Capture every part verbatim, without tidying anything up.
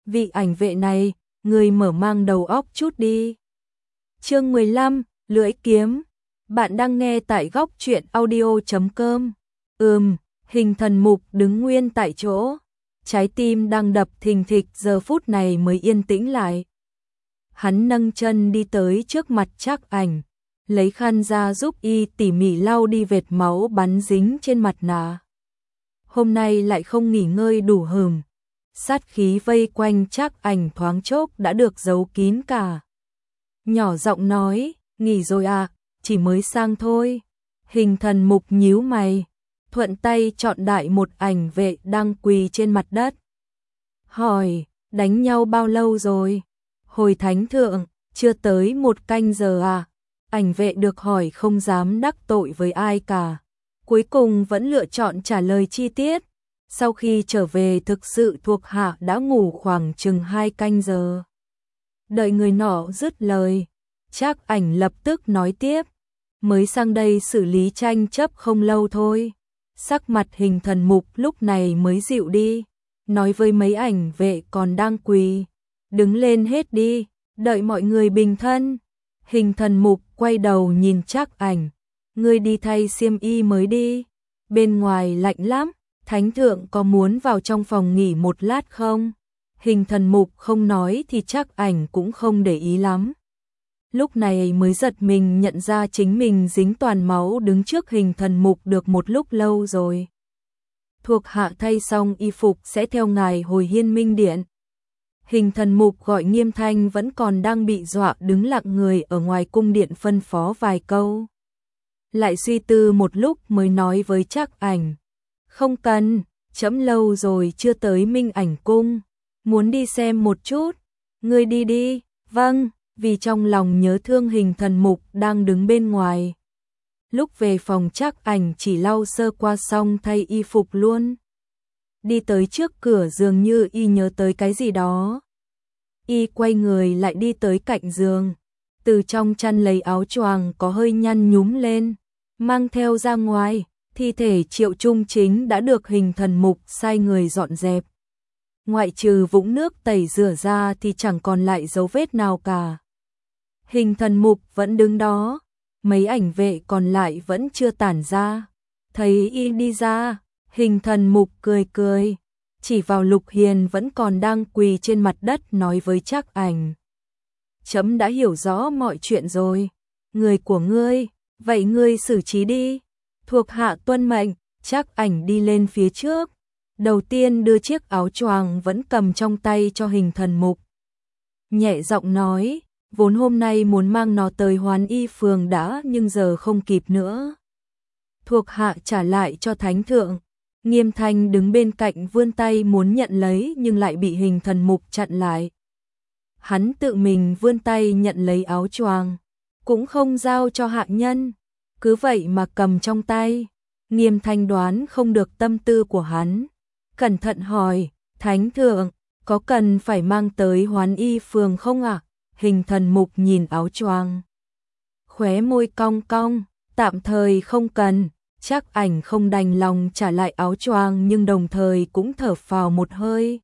vị ảnh vệ này, người mở mang đầu óc chút đi. Chương mười lăm, lưỡi kiếm. Bạn đang nghe tại góc truyện audio chấm com. Ừm, Hình thần mục đứng nguyên tại chỗ. Trái tim đang đập thình thịch giờ phút này mới yên tĩnh lại. Hắn nâng chân đi tới trước mặt Trác Ảnh, lấy khăn ra giúp y tỉ mỉ lau đi vệt máu bắn dính trên mặt nạ. Hôm nay lại không nghỉ ngơi đủ hừm. Sát khí vây quanh Trác Ảnh thoáng chốc đã được giấu kín cả. Nhỏ giọng nói, nghỉ rồi à, chỉ mới sang thôi. Hình thần mục nhíu mày, thuận tay chọn đại một ảnh vệ đang quỳ trên mặt đất. Hỏi, đánh nhau bao lâu rồi? Hồi thánh thượng, chưa tới một canh giờ à? Ảnh vệ được hỏi không dám đắc tội với ai cả. Cuối cùng vẫn lựa chọn trả lời chi tiết. Sau khi trở về thực sự thuộc hạ đã ngủ khoảng chừng hai canh giờ. Đợi người nọ dứt lời, Trác Ảnh lập tức nói tiếp. Mới sang đây xử lý tranh chấp không lâu thôi. Sắc mặt hình thần mục lúc này mới dịu đi. Nói với mấy ảnh vệ còn đang quỳ. Đứng lên hết đi, đợi mọi người bình thân. Hình thần mục quay đầu nhìn Trác Ảnh. Ngươi đi thay xiêm y mới đi. Bên ngoài lạnh lắm. Thánh thượng có muốn vào trong phòng nghỉ một lát không? Hình thần mục không nói thì Trác Ảnh cũng không để ý lắm. Lúc này mới giật mình nhận ra chính mình dính toàn máu đứng trước hình thần mục được một lúc lâu rồi. Thuộc hạ thay xong y phục sẽ theo ngài hồi Hiên Minh Điện. Hình thần mục gọi Nghiêm Thanh vẫn còn đang bị dọa đứng lặng người ở ngoài cung điện phân phó vài câu. Lại suy tư một lúc mới nói với Trác Ảnh. Không cần, trẫm lâu rồi chưa tới Minh Ảnh cung, muốn đi xem một chút. Ngươi đi đi, vâng, vì trong lòng nhớ thương hình thần mục đang đứng bên ngoài. Lúc về phòng Trác Ảnh chỉ lau sơ qua xong thay y phục luôn. Đi tới trước cửa giường như y nhớ tới cái gì đó. Y quay người lại đi tới cạnh giường, từ trong chăn lấy áo choàng có hơi nhăn nhúm lên, mang theo ra ngoài. Thi thể Triệu Trung Chính đã được hình thần mục sai người dọn dẹp. Ngoại trừ vũng nước tẩy rửa ra thì chẳng còn lại dấu vết nào cả. Hình thần mục vẫn đứng đó, mấy ảnh vệ còn lại vẫn chưa tản ra. Thấy y đi ra, hình thần mục cười cười, chỉ vào Lục Hiền vẫn còn đang quỳ trên mặt đất nói với Trác Ảnh. Trẫm đã hiểu rõ mọi chuyện rồi, người của ngươi, vậy ngươi xử trí đi. Thuộc hạ tuân mệnh. Trác Ảnh đi lên phía trước, đầu tiên đưa chiếc áo choàng vẫn cầm trong tay cho hình thần mục. Nhẹ giọng nói, vốn hôm nay muốn mang nó tới Hoán Y phường đã nhưng giờ không kịp nữa. Thuộc hạ trả lại cho thánh thượng. Nghiêm Thanh đứng bên cạnh vươn tay muốn nhận lấy nhưng lại bị hình thần mục chặn lại. Hắn tự mình vươn tay nhận lấy áo choàng, cũng không giao cho hạ nhân. Cứ vậy mà cầm trong tay. Nghiêm Thanh đoán không được tâm tư của hắn, cẩn thận hỏi, thánh thượng, có cần phải mang tới Hoán Y phường không ạ? À? Hình thần mục nhìn áo choàng, khóe môi cong cong, tạm thời không cần. Trác Ảnh không đành lòng trả lại áo choàng nhưng đồng thời cũng thở phào một hơi.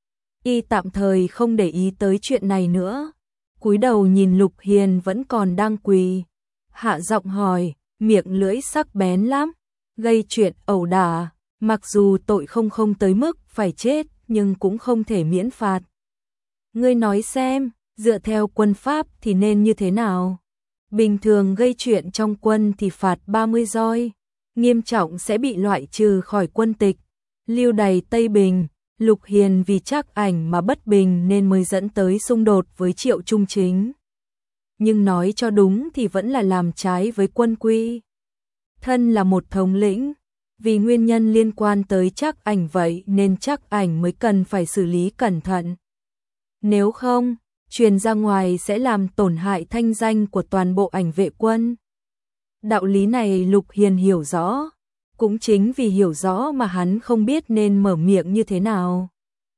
Y tạm thời không để ý tới chuyện này nữa, cúi đầu nhìn Lục Hiền vẫn còn đang quỳ, hạ giọng hỏi. Miệng lưỡi sắc bén lắm, gây chuyện ẩu đả, mặc dù tội không không tới mức phải chết nhưng cũng không thể miễn phạt. Ngươi nói xem, dựa theo quân pháp thì nên như thế nào? Bình thường gây chuyện trong quân thì phạt ba mươi roi, nghiêm trọng sẽ bị loại trừ khỏi quân tịch, lưu đày Tây Bình. Lục Hiền vì Trác Ảnh mà bất bình nên mới dẫn tới xung đột với Triệu Trung Chính. Nhưng nói cho đúng thì vẫn là làm trái với quân quy. Thân là một thống lĩnh, vì nguyên nhân liên quan tới Trác Ảnh vậy nên Trác Ảnh mới cần phải xử lý cẩn thận. Nếu không, truyền ra ngoài sẽ làm tổn hại thanh danh của toàn bộ ảnh vệ quân. Đạo lý này Lục Hiền hiểu rõ, cũng chính vì hiểu rõ mà hắn không biết nên mở miệng như thế nào.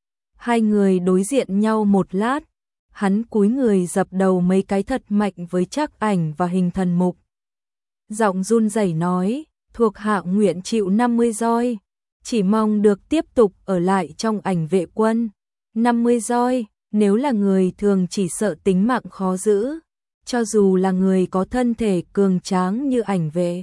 Hai người đối diện nhau một lát. Hắn cúi người dập đầu mấy cái thật mạnh với Trác Ảnh và hình thần mục. Giọng run rẩy nói, thuộc hạ nguyện chịu năm mươi roi, chỉ mong được tiếp tục ở lại trong ảnh vệ quân. năm mươi roi, nếu là người thường chỉ sợ tính mạng khó giữ, cho dù là người có thân thể cường tráng như ảnh vệ.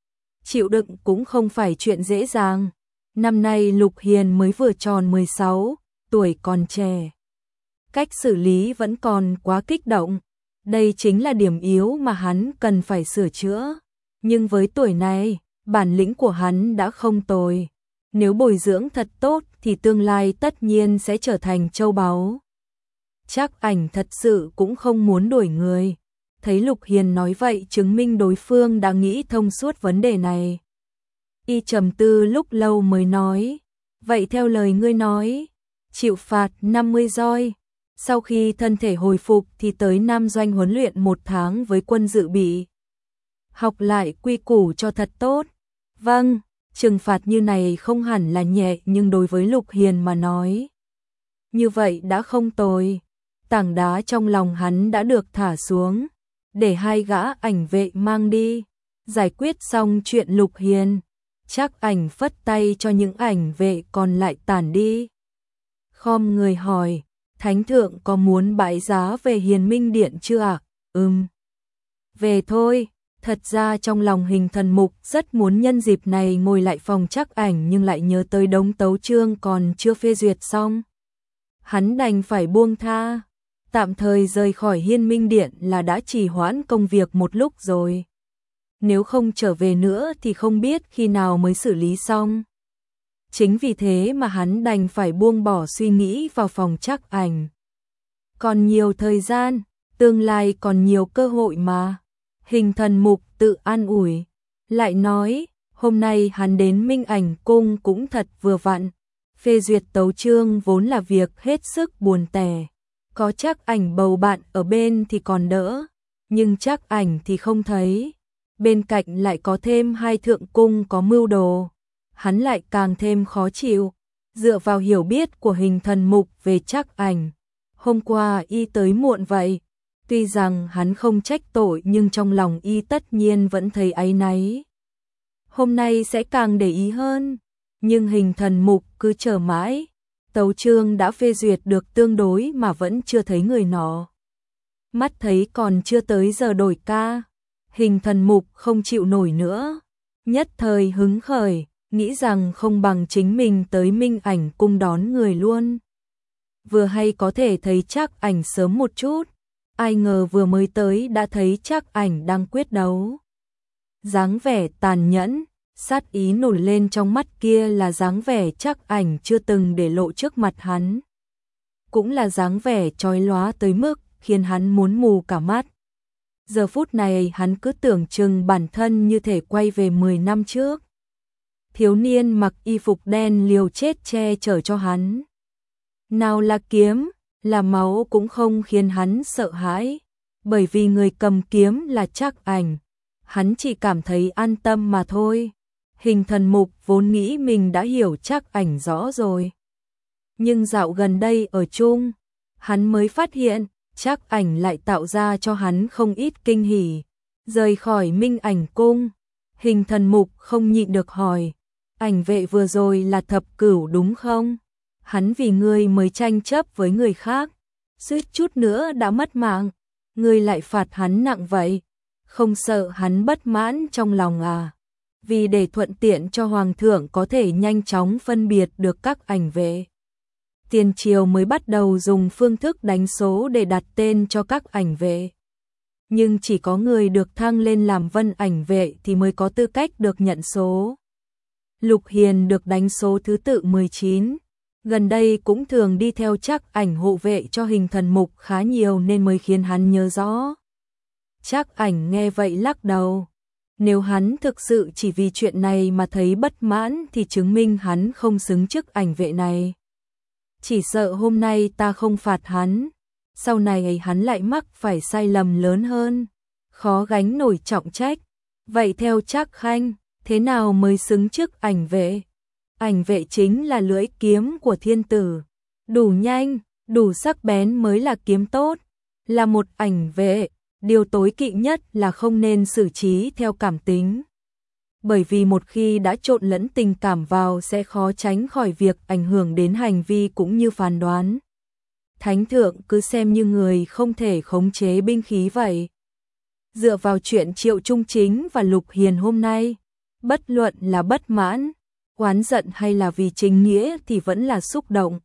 Chịu đựng cũng không phải chuyện dễ dàng. Năm nay Lục Hiền mới vừa tròn mười sáu, tuổi còn trẻ. Cách xử lý vẫn còn quá kích động. Đây chính là điểm yếu mà hắn cần phải sửa chữa. Nhưng với tuổi này, bản lĩnh của hắn đã không tồi. Nếu bồi dưỡng thật tốt thì tương lai tất nhiên sẽ trở thành châu báu. Trác Ảnh thật sự cũng không muốn đuổi người. Thấy Lục Hiền nói vậy chứng minh đối phương đã nghĩ thông suốt vấn đề này. Y trầm tư lúc lâu mới nói, vậy theo lời ngươi nói, chịu phạt năm mươi roi. Sau khi thân thể hồi phục thì tới Nam Doanh huấn luyện một tháng với quân dự bị. Học lại quy củ cho thật tốt. Vâng, trừng phạt như này không hẳn là nhẹ nhưng đối với Lục Hiền mà nói, như vậy đã không tồi. Tảng đá trong lòng hắn đã được thả xuống, để hai gã ảnh vệ mang đi. Giải quyết xong chuyện Lục Hiền, Trác Ảnh phất tay cho những ảnh vệ còn lại tản đi. Khom người hỏi, Thánh thượng có muốn bãi giá về Hiền Minh Điện chưa ạ? À? Ừm. Về thôi. Thật ra trong lòng Hình Thần Mục rất muốn nhân dịp này ngồi lại phòng Trác Ảnh nhưng lại nhớ tới đống tấu chương còn chưa phê duyệt xong. Hắn đành phải buông tha. Tạm thời rời khỏi Hiên Minh Điện là đã trì hoãn công việc một lúc rồi. Nếu không trở về nữa thì không biết khi nào mới xử lý xong. Chính vì thế mà hắn đành phải buông bỏ suy nghĩ vào phòng Trác Ảnh. Còn nhiều thời gian, tương lai còn nhiều cơ hội mà. Hình Thần Mục tự an ủi, lại nói, hôm nay hắn đến Minh Ảnh Cung cũng thật vừa vặn. Phê duyệt tấu chương vốn là việc hết sức buồn tẻ. Có Trác Ảnh bầu bạn ở bên thì còn đỡ, nhưng Trác Ảnh thì không thấy. Bên cạnh lại có thêm hai thượng cung có mưu đồ. Hắn lại càng thêm khó chịu. Dựa vào hiểu biết của Hình Thần Mục về Trác Ảnh, hôm qua y tới muộn vậy. Tuy rằng hắn không trách tội nhưng trong lòng y tất nhiên vẫn thấy áy náy. Hôm nay sẽ càng để ý hơn. Nhưng Hình Thần Mục cứ chờ mãi. Tấu chương đã phê duyệt được tương đối mà vẫn chưa thấy người nọ. Mắt thấy còn chưa tới giờ đổi ca. Hình Thần Mục không chịu nổi nữa. Nhất thời hứng khởi, nghĩ rằng không bằng chính mình tới Minh Ảnh Cung đón người luôn. Vừa hay có thể thấy Trác Ảnh sớm một chút. Ai ngờ vừa mới tới đã thấy Trác Ảnh đang quyết đấu. Dáng vẻ tàn nhẫn, sát ý nổi lên trong mắt kia là dáng vẻ Trác Ảnh chưa từng để lộ trước mặt hắn. Cũng là dáng vẻ chói lóa tới mức khiến hắn muốn mù cả mắt. Giờ phút này hắn cứ tưởng chừng bản thân như thể quay về mười năm trước. Thiếu niên mặc y phục đen liều chết che chở cho hắn. Nào là kiếm, là máu cũng không khiến hắn sợ hãi, bởi vì người cầm kiếm là Trác Ảnh. Hắn chỉ cảm thấy an tâm mà thôi. Hình Thần Mục vốn nghĩ mình đã hiểu Trác Ảnh rõ rồi. Nhưng dạo gần đây ở chung, hắn mới phát hiện Trác Ảnh lại tạo ra cho hắn không ít kinh hỉ. Rời khỏi Minh Ảnh Cung, Hình Thần Mục không nhịn được hỏi, ảnh vệ vừa rồi là thập cửu đúng không? Hắn vì ngươi mới tranh chấp với người khác, suýt chút nữa đã mất mạng, ngươi lại phạt hắn nặng vậy, không sợ hắn bất mãn trong lòng à? Vì để thuận tiện cho hoàng thượng có thể nhanh chóng phân biệt được các ảnh vệ, tiền triều mới bắt đầu dùng phương thức đánh số để đặt tên cho các ảnh vệ. Nhưng chỉ có người được thăng lên làm vân ảnh vệ thì mới có tư cách được nhận số. Lục Hiền được đánh số thứ tự mười chín. Gần đây cũng thường đi theo Trác Ảnh hộ vệ cho Hình Thần Mục khá nhiều nên mới khiến hắn nhớ rõ. Trác Ảnh nghe vậy lắc đầu. Nếu hắn thực sự chỉ vì chuyện này mà thấy bất mãn thì chứng minh hắn không xứng chức ảnh vệ này. Chỉ sợ hôm nay ta không phạt hắn, sau này hắn lại mắc phải sai lầm lớn hơn, khó gánh nổi trọng trách. Vậy theo Trác Khanh, thế nào mới xứng chức ảnh vệ? Ảnh vệ chính là lưỡi kiếm của thiên tử, đủ nhanh, đủ sắc bén mới là kiếm tốt. Là một ảnh vệ, điều tối kỵ nhất là không nên xử trí theo cảm tính. Bởi vì một khi đã trộn lẫn tình cảm vào sẽ khó tránh khỏi việc ảnh hưởng đến hành vi cũng như phán đoán. Thánh thượng cứ xem như người không thể khống chế binh khí vậy. Dựa vào chuyện Triệu Trung Chính và Lục Hiền hôm nay, bất luận là bất mãn, oán giận hay là vì chính nghĩa thì vẫn là xúc động.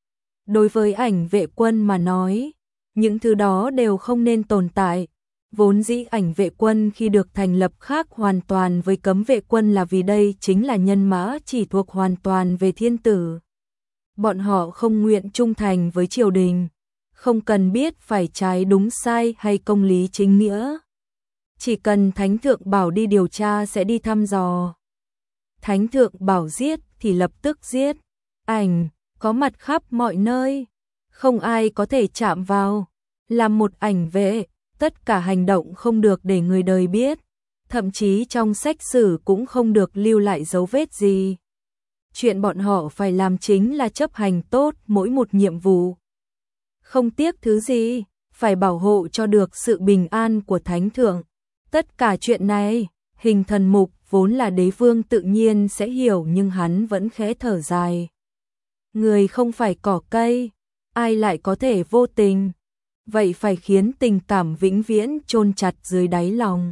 Đối với Ảnh Vệ Quân mà nói, những thứ đó đều không nên tồn tại. Vốn dĩ Ảnh Vệ Quân khi được thành lập khác hoàn toàn với Cấm Vệ Quân là vì đây chính là nhân mã chỉ thuộc hoàn toàn về thiên tử. Bọn họ không nguyện trung thành với triều đình, không cần biết phải trái đúng sai hay công lý chính nghĩa. Chỉ cần Thánh thượng bảo đi điều tra sẽ đi thăm dò. Thánh thượng bảo giết thì lập tức giết. Ảnh có mặt khắp mọi nơi, không ai có thể chạm vào. Làm một ảnh vệ, tất cả hành động không được để người đời biết, thậm chí trong sách sử cũng không được lưu lại dấu vết gì. Chuyện bọn họ phải làm chính là chấp hành tốt mỗi một nhiệm vụ. Không tiếc thứ gì, phải bảo hộ cho được sự bình an của Thánh thượng. Tất cả chuyện này, Hình Thần Mục vốn là đế vương tự nhiên sẽ hiểu nhưng hắn vẫn khẽ thở dài. Người không phải cỏ cây, ai lại có thể vô tình? Vậy phải khiến tình cảm vĩnh viễn chôn chặt dưới đáy lòng.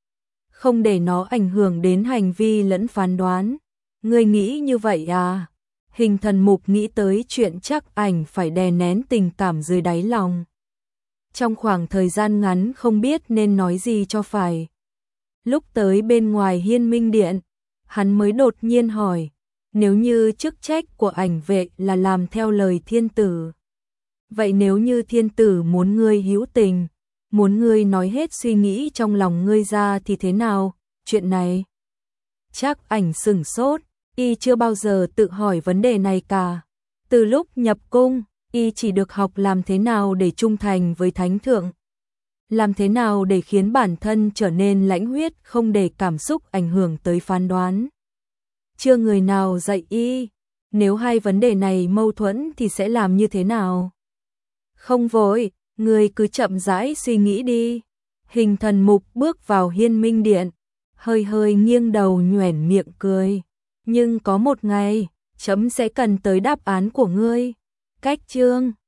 Không để nó ảnh hưởng đến hành vi lẫn phán đoán. Người nghĩ như vậy à? Hình Thần Mục nghĩ tới chuyện chắc Ảnh phải đè nén tình cảm dưới đáy lòng. Trong khoảng thời gian ngắn không biết nên nói gì cho phải. Lúc tới bên ngoài Hiên Minh Điện, hắn mới đột nhiên hỏi, nếu như chức trách của ảnh vệ là làm theo lời thiên tử, vậy nếu như thiên tử muốn ngươi hữu tình, muốn ngươi nói hết suy nghĩ trong lòng ngươi ra thì thế nào? Chuyện này chắc Ảnh sửng sốt, y chưa bao giờ tự hỏi vấn đề này cả. Từ lúc nhập cung, y chỉ được học làm thế nào để trung thành với Thánh thượng, làm thế nào để khiến bản thân trở nên lãnh huyết, không để cảm xúc ảnh hưởng tới phán đoán. Chưa người nào dạy y, nếu hai vấn đề này mâu thuẫn thì sẽ làm như thế nào? Không vội, người cứ chậm rãi suy nghĩ đi. Hình Thần Mục bước vào Hiên Minh Điện, hơi hơi nghiêng đầu nhoẻn miệng cười. Nhưng có một ngày, chấm sẽ cần tới đáp án của ngươi. Cách chương